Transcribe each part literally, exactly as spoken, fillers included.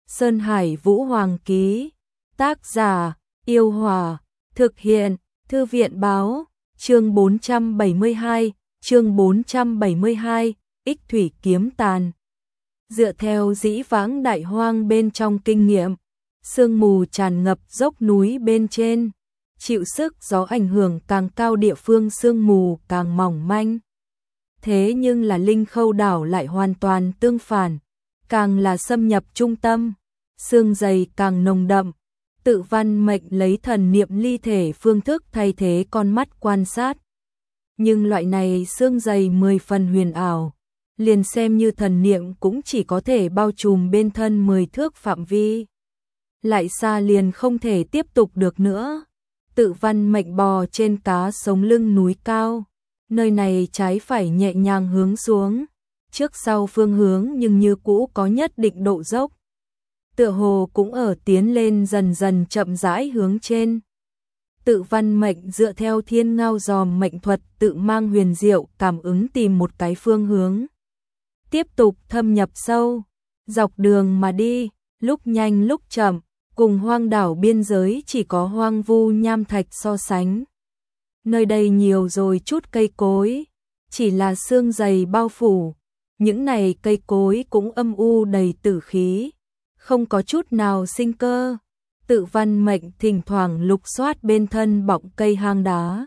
Sơn Hải Vũ Hoàng ký. Tác giả: Yêu Hòa. Thực hiện: Thư viện báo. Chương bốn trăm bảy mươi hai, chương bốn trăm bảy mươi hai, Ích thủy kiếm tàn. Dựa theo dĩ vãng đại hoang bên trong kinh nghiệm, sương mù tràn ngập dốc núi bên trên, chịu sức gió ảnh hưởng càng cao địa phương sương mù càng mỏng manh. Thế nhưng là Linh Khâu đảo lại hoàn toàn tương phản, càng là xâm nhập trung tâm, sương dày càng nồng đậm. Tự Văn Mệnh lấy thần niệm ly thể phương thức thay thế con mắt quan sát. Nhưng loại này sương dày mười phần huyền ảo, liền xem như thần niệm cũng chỉ có thể bao trùm bên thân mười thước phạm vi. Lại xa liền không thể tiếp tục được nữa. Tự Văn Mệnh bò trên cá sống lưng núi cao, nơi này trái phải nhẹ nhàng hướng xuống, trước sau phương hướng nhưng như cũ có nhất định độ dốc. Tựa hồ cũng ở tiến lên dần dần chậm rãi hướng trên. Tự Văn Mệnh dựa theo thiên ngao giòm mệnh thuật tự mang huyền diệu cảm ứng tìm một cái phương hướng. Tiếp tục thâm nhập sâu, dọc đường mà đi, lúc nhanh lúc chậm, cùng hoang đảo biên giới chỉ có hoang vu nham thạch so sánh. Nơi đây nhiều rồi chút cây cối, chỉ là sương dày bao phủ, những này cây cối cũng âm u đầy tử khí, không có chút nào sinh cơ. Tự Văn Mệnh thỉnh thoảng lục soát bên thân bọng cây hang đá.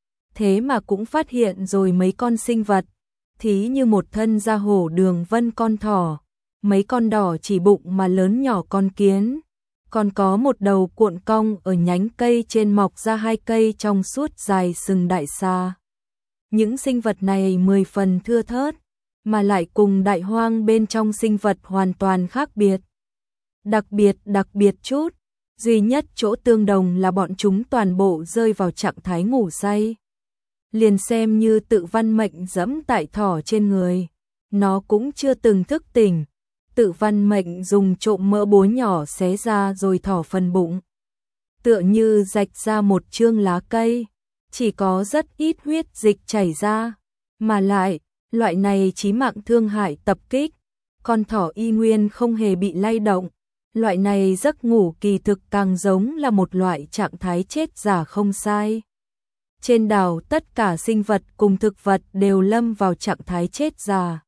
Thế mà cũng phát hiện rồi mấy con sinh vật, thí như một thân da hổ đường vân con thỏ, mấy con đỏ chỉ bụng mà lớn nhỏ con kiến, còn có một đầu cuộn cong ở nhánh cây trên mọc ra hai cây trong suốt dài sừng đại xa. Những sinh vật này mười phần thưa thớt, mà lại cùng đại hoang bên trong sinh vật hoàn toàn khác biệt. Đặc biệt đặc biệt chút, duy nhất chỗ tương đồng là bọn chúng toàn bộ rơi vào trạng thái ngủ say. Liền xem như Tự Văn Mệnh dẫm tại thỏ trên người, nó cũng chưa từng thức tỉnh. Tự Văn Mệnh dùng trộm mỡ bối nhỏ xé ra rồi thỏ phần bụng, tựa như rạch ra một chương lá cây, chỉ có rất ít huyết dịch chảy ra, mà lại, loại này chí mạng thương hại tập kích, con thỏ y nguyên không hề bị lay động. Loại này giấc ngủ kỳ thực càng giống là một loại trạng thái chết giả không sai. Trên đảo tất cả sinh vật cùng thực vật đều lâm vào trạng thái chết giả.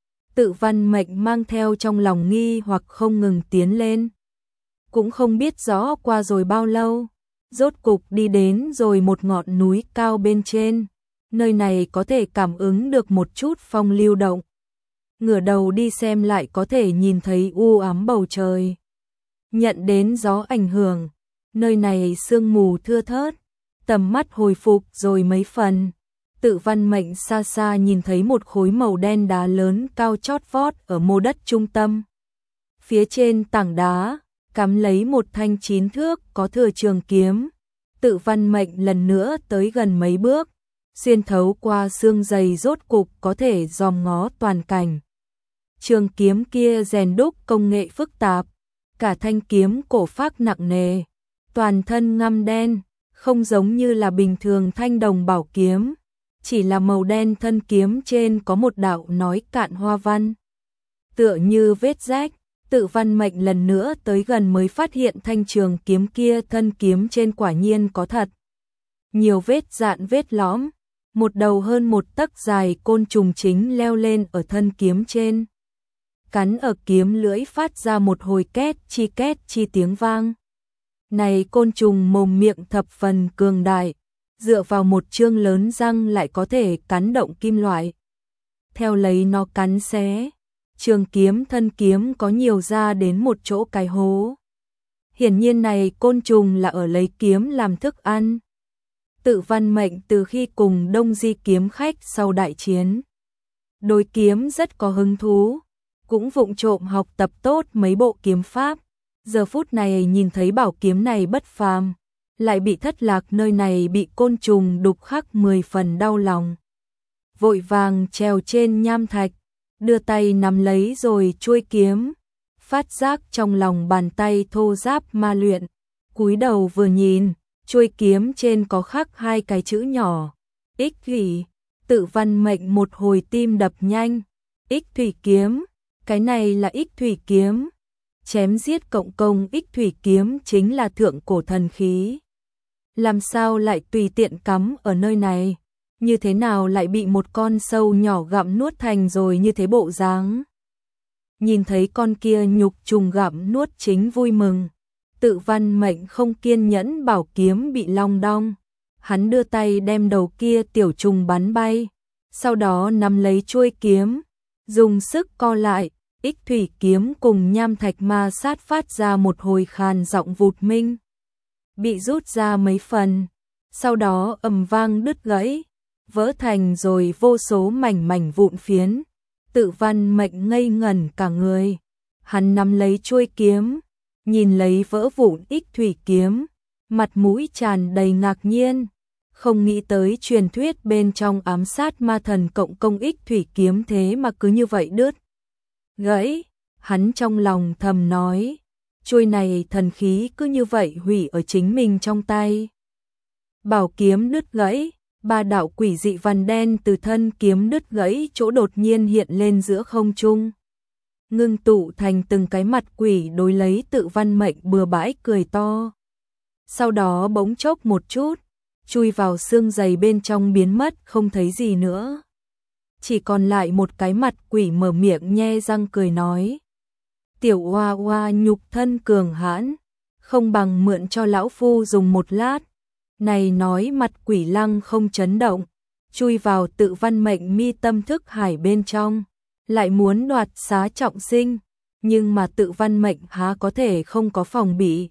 Tự Văn Mệnh mang theo trong lòng nghi hoặc không ngừng tiến lên. Cũng không biết rõ qua rồi bao lâu, rốt cục đi đến rồi một ngọn núi cao bên trên. Nơi này có thể cảm ứng được một chút phong lưu động. Ngửa đầu đi xem lại có thể nhìn thấy u ám bầu trời. Nhận đến gió ảnh hưởng, nơi này sương mù thưa thớt, tầm mắt hồi phục rồi mấy phần. Tự Văn Mệnh xa xa nhìn thấy một khối màu đen đá lớn cao chót vót ở mô đất trung tâm. Phía trên tảng đá, cắm lấy một thanh chín thước có thừa trường kiếm. Tự Văn Mệnh lần nữa tới gần mấy bước, xuyên thấu qua sương dày rốt cục có thể dòm ngó toàn cảnh. Trường kiếm kia rèn đúc công nghệ phức tạp, cả thanh kiếm cổ phác nặng nề, toàn thân ngăm đen, không giống như là bình thường thanh đồng bảo kiếm, chỉ là màu đen thân kiếm trên có một đạo nói cạn hoa văn, tựa như vết rách. Tự Văn Mệnh lần nữa tới gần mới phát hiện thanh trường kiếm kia thân kiếm trên quả nhiên có thật nhiều vết dạn vết lõm, một đầu hơn một tấc dài côn trùng chính leo lên ở thân kiếm trên, cắn ở kiếm lưỡi phát ra một hồi két chi két chi tiếng vang. Này côn trùng mồm miệng thập phần cường đại, dựa vào một chương lớn răng lại có thể cắn động kim loại. Theo lấy nó cắn xé, trường kiếm thân kiếm có nhiều ra đến một chỗ cái hố. Hiển nhiên này côn trùng là ở lấy kiếm làm thức ăn. Tự Văn Mệnh từ khi cùng Đông Di kiếm khách sau đại chiến, đối kiếm rất có hứng thú, cũng vụng trộm học tập tốt mấy bộ kiếm pháp. Giờ phút này nhìn thấy bảo kiếm này bất phàm, lại bị thất lạc nơi này bị côn trùng đục khắc mười phần đau lòng. Vội vàng trèo trên nham thạch, đưa tay nắm lấy rồi chuôi kiếm, phát giác trong lòng bàn tay thô ráp ma luyện, cúi đầu vừa nhìn, chuôi kiếm trên có khắc hai cái chữ nhỏ, Ích thủy. Tự Văn Mệnh một hồi tim đập nhanh, Ích thủy kiếm, cái này là Ích thủy kiếm. chém giết cộng công ích thủy kiếm chính là thượng cổ thần khí. Làm sao lại tùy tiện cắm ở nơi này, như thế nào lại bị một con sâu nhỏ gặm nuốt thành rồi như thế bộ dáng. Nhìn thấy con kia nhục trùng gặm nuốt chính vui mừng. Tự Văn Mệnh không kiên nhẫn bảo kiếm bị long đong. Hắn đưa tay đem đầu kia tiểu trùng bắn bay, sau đó nắm lấy chuôi kiếm, dùng sức co lại, ích thủy kiếm cùng nham thạch ma sát phát ra một hồi khàn giọng vụt minh. Bị rút ra mấy phần, sau đó ầm vang đứt gãy, vỡ thành rồi vô số mảnh mảnh vụn phiến. Tự Văn Mệnh ngây ngẩn cả người, hắn nắm lấy chuôi kiếm, nhìn lấy vỡ vụn ích thủy kiếm, mặt mũi tràn đầy ngạc nhiên, không nghĩ tới truyền thuyết bên trong ám sát ma thần cộng công ích thủy kiếm thế mà cứ như vậy đứt gãy. Hắn trong lòng thầm nói, chuôi này thần khí cứ như vậy hủy ở chính mình trong tay. Bảo kiếm đứt gãy, ba đạo quỷ dị vằn đen từ thân kiếm đứt gãy chỗ đột nhiên hiện lên giữa không trung, ngưng tụ thành từng cái mặt quỷ đối lấy Tự Văn Mệnh bừa bãi cười to. Sau đó bỗng chốc một chút, chui vào xương giày bên trong biến mất không thấy gì nữa. Chỉ còn lại một cái mặt quỷ mở miệng nhe răng cười nói. Tiểu Oa Oa nhục thân cường hãn, không bằng mượn cho lão phu dùng một lát. Này nói mặt quỷ lăng không chấn động, chui vào Tự Văn Mệnh mi tâm thức hải bên trong, lại muốn đoạt xá trọng sinh, nhưng mà Tự Văn Mệnh há có thể không có phòng bị.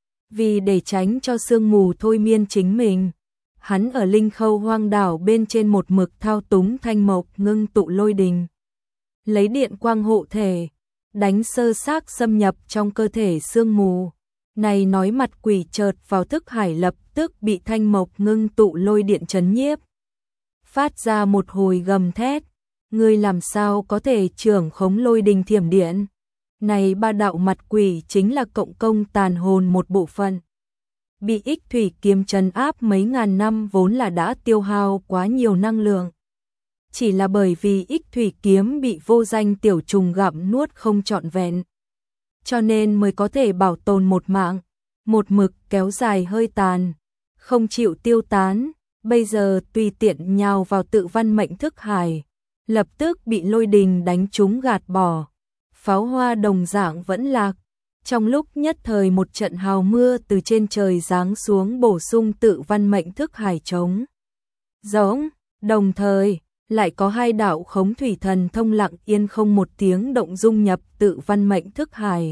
Vì để tránh cho sương mù thôi miên chính mình, hắn ở Linh Khâu Hoang đảo bên trên một mực thao túng thanh mộc ngưng tụ lôi đình, lấy điện quang hộ thể, đánh sơ xác xâm nhập trong cơ thể sương mù. Này nói mặt quỷ chợt vào thức hải lập tức bị thanh mộc ngưng tụ lôi điện chấn nhiếp, phát ra một hồi gầm thét, ngươi làm sao có thể trưởng khống lôi đình thiểm điện. Này ba đạo mặt quỷ chính là cộng công tàn hồn một bộ phận, bị ích thủy kiếm trấn áp mấy ngàn năm vốn là đã tiêu hao quá nhiều năng lượng. Chỉ là bởi vì ích thủy kiếm bị vô danh tiểu trùng gặm nuốt không trọn vẹn, cho nên mới có thể bảo tồn một mạng, một mực kéo dài hơi tàn, không chịu tiêu tán. Bây giờ tùy tiện nhào vào Tự Văn Mệnh thức hải, lập tức bị lôi đình đánh trúng gạt bỏ, pháo hoa đồng dạng vẫn lạc. Trong lúc nhất thời một trận hào mưa từ trên trời giáng xuống bổ sung Tự Văn Mệnh thức hải trống rỗng, đồng thời lại có hai đạo khống thủy thần thông lặng yên không một tiếng động dung nhập Tự Văn Mệnh thức hải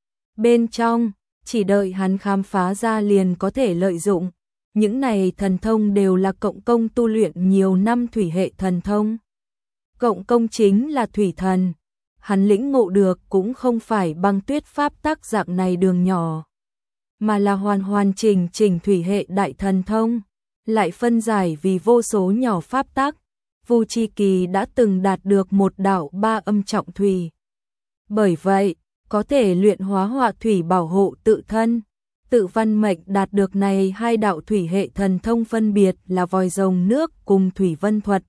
bên trong, chỉ đợi hắn khám phá ra liền có thể lợi dụng. Những này thần thông đều là cộng công tu luyện nhiều năm thủy hệ thần thông. Cộng công chính là thủy thần, hắn lĩnh ngộ được cũng không phải băng tuyết pháp tắc dạng này đường nhỏ, mà là hoàn hoàn chỉnh chỉnh thủy hệ đại thần thông, lại phân giải vì vô số nhỏ pháp tắc. Vu Chi Kỳ đã từng đạt được một đạo ba âm trọng thủy, bởi vậy có thể luyện hóa hỏa thủy bảo hộ tự thân. Tự Văn Mệnh đạt được này hai đạo thủy hệ thần thông phân biệt là vòi rồng nước cùng thủy vân thuật.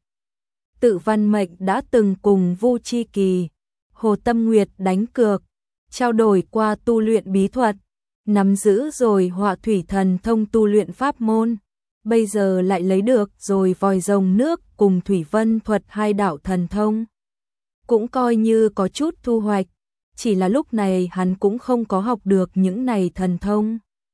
Tự Văn Mệnh đã từng cùng Vu Chi Kỳ, Hồ Tâm Nguyệt đánh cược, trao đổi qua tu luyện bí thuật, nắm giữ rồi hỏa thủy thần thông tu luyện pháp môn. Bây giờ lại lấy được rồi vòi rồng nước cùng thủy vân thuật hai đạo thần thông, cũng coi như có chút thu hoạch. Chỉ là lúc này hắn cũng không có học được những này thần thông,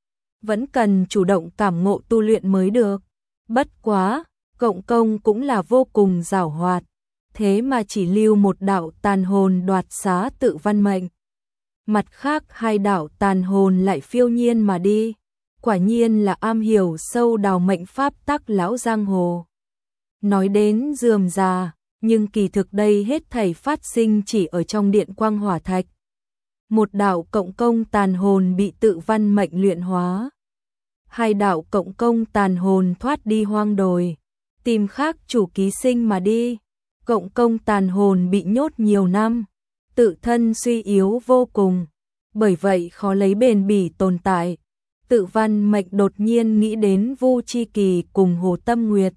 vẫn cần chủ động cảm ngộ tu luyện mới được. Bất quá, cộng công cũng là vô cùng giảo hoạt, thế mà chỉ lưu một đạo tàn hồn đoạt xá Tự Văn Mệnh. Mặt khác hai đạo tàn hồn lại phiêu nhiên mà đi, quả nhiên là am hiểu sâu đào mệnh pháp tắc lão giang hồ. Nói đến rườm rà, nhưng kỳ thực đây hết thảy phát sinh chỉ ở trong điện quang hỏa thạch. Một đạo cộng công tàn hồn bị Tự Văn Mệnh luyện hóa, hai đạo cộng công tàn hồn thoát đi hoang đồi, tìm khác chủ ký sinh mà đi. Cộng công tàn hồn bị nhốt nhiều năm, tự thân suy yếu vô cùng, bởi vậy khó lấy bền bỉ tồn tại. Tự Văn Mệnh đột nhiên nghĩ đến Vu Chi Kỳ cùng Hồ Tâm Nguyệt,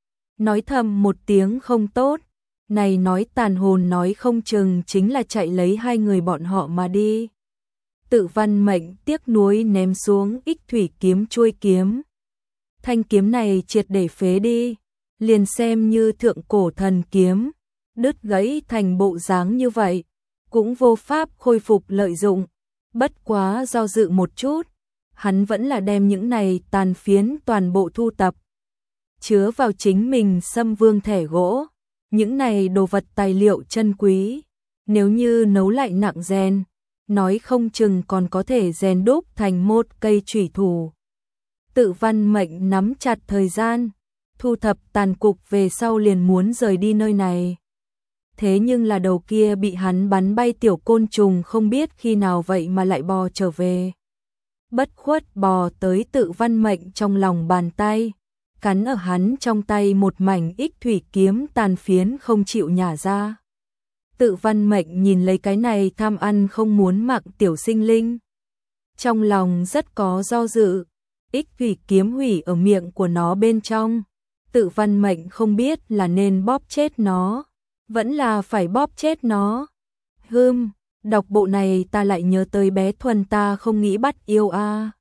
nói thầm một tiếng không tốt. Này nói tàn hồn nói không chừng chính là chạy lấy hai người bọn họ mà đi. Tự Văn Mệnh tiếc nuối ném xuống ích thủy kiếm chuôi kiếm. Thanh kiếm này triệt để phế đi, liền xem như thượng cổ thần kiếm, đứt gãy thành bộ dáng như vậy, cũng vô pháp khôi phục lợi dụng. Bất quá do dự một chút, hắn vẫn là đem những này tàn phiến toàn bộ thu tập, chứa vào chính mình Sâm Vương thẻ gỗ. Những này đồ vật tài liệu chân quý, nếu như nấu lại nặng rèn, nói không chừng còn có thể rèn đúc thành một cây chủy thủ. Tự Văn Mệnh nắm chặt thời gian, thu thập tàn cục về sau liền muốn rời đi nơi này. Thế nhưng là đầu kia bị hắn bắn bay tiểu côn trùng không biết khi nào vậy mà lại bò trở về. Bất khuất bò tới Tự Văn Mệnh trong lòng bàn tay, cắn ở hắn trong tay một mảnh ích thủy kiếm tàn phiến không chịu nhả ra. Tự Văn Mệnh nhìn lấy cái này tham ăn không muốn mạng tiểu sinh linh, trong lòng rất có do dự. Ích thủy kiếm hủy ở miệng của nó bên trong, Tự Văn Mệnh không biết là nên bóp chết nó, vẫn là phải bóp chết nó. Hừm, đọc bộ này ta lại nhớ tới bé Thuần ta không nghĩ bắt yêu a. À.